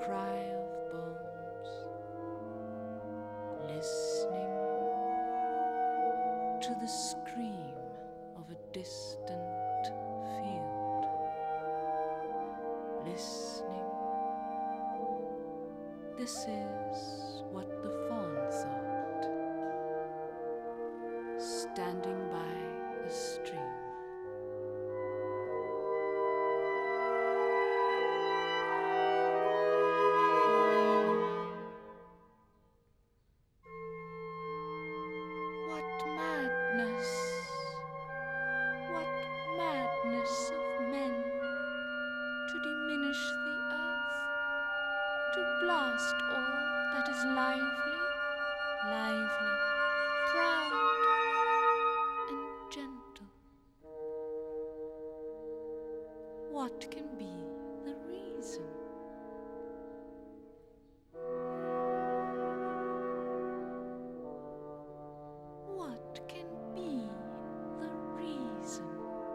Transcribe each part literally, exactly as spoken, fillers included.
cry of bombs, listening to the scream of a distant field, listening. This is what the fawn thought, standing by a stream. What madness, what madness of men to diminish the earth, to blast all that is lively, lively, proud and gentle. What can be the reason? What can be the reason?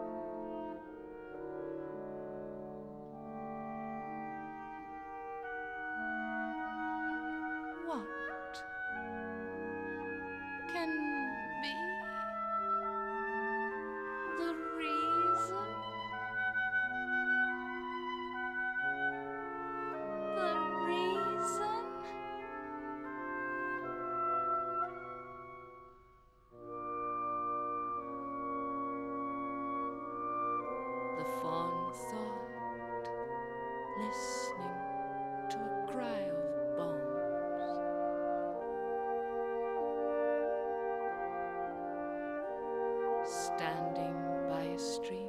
What can be the reason? The reason? The fawn thought, listening to a cry of bombs, standing by a stream.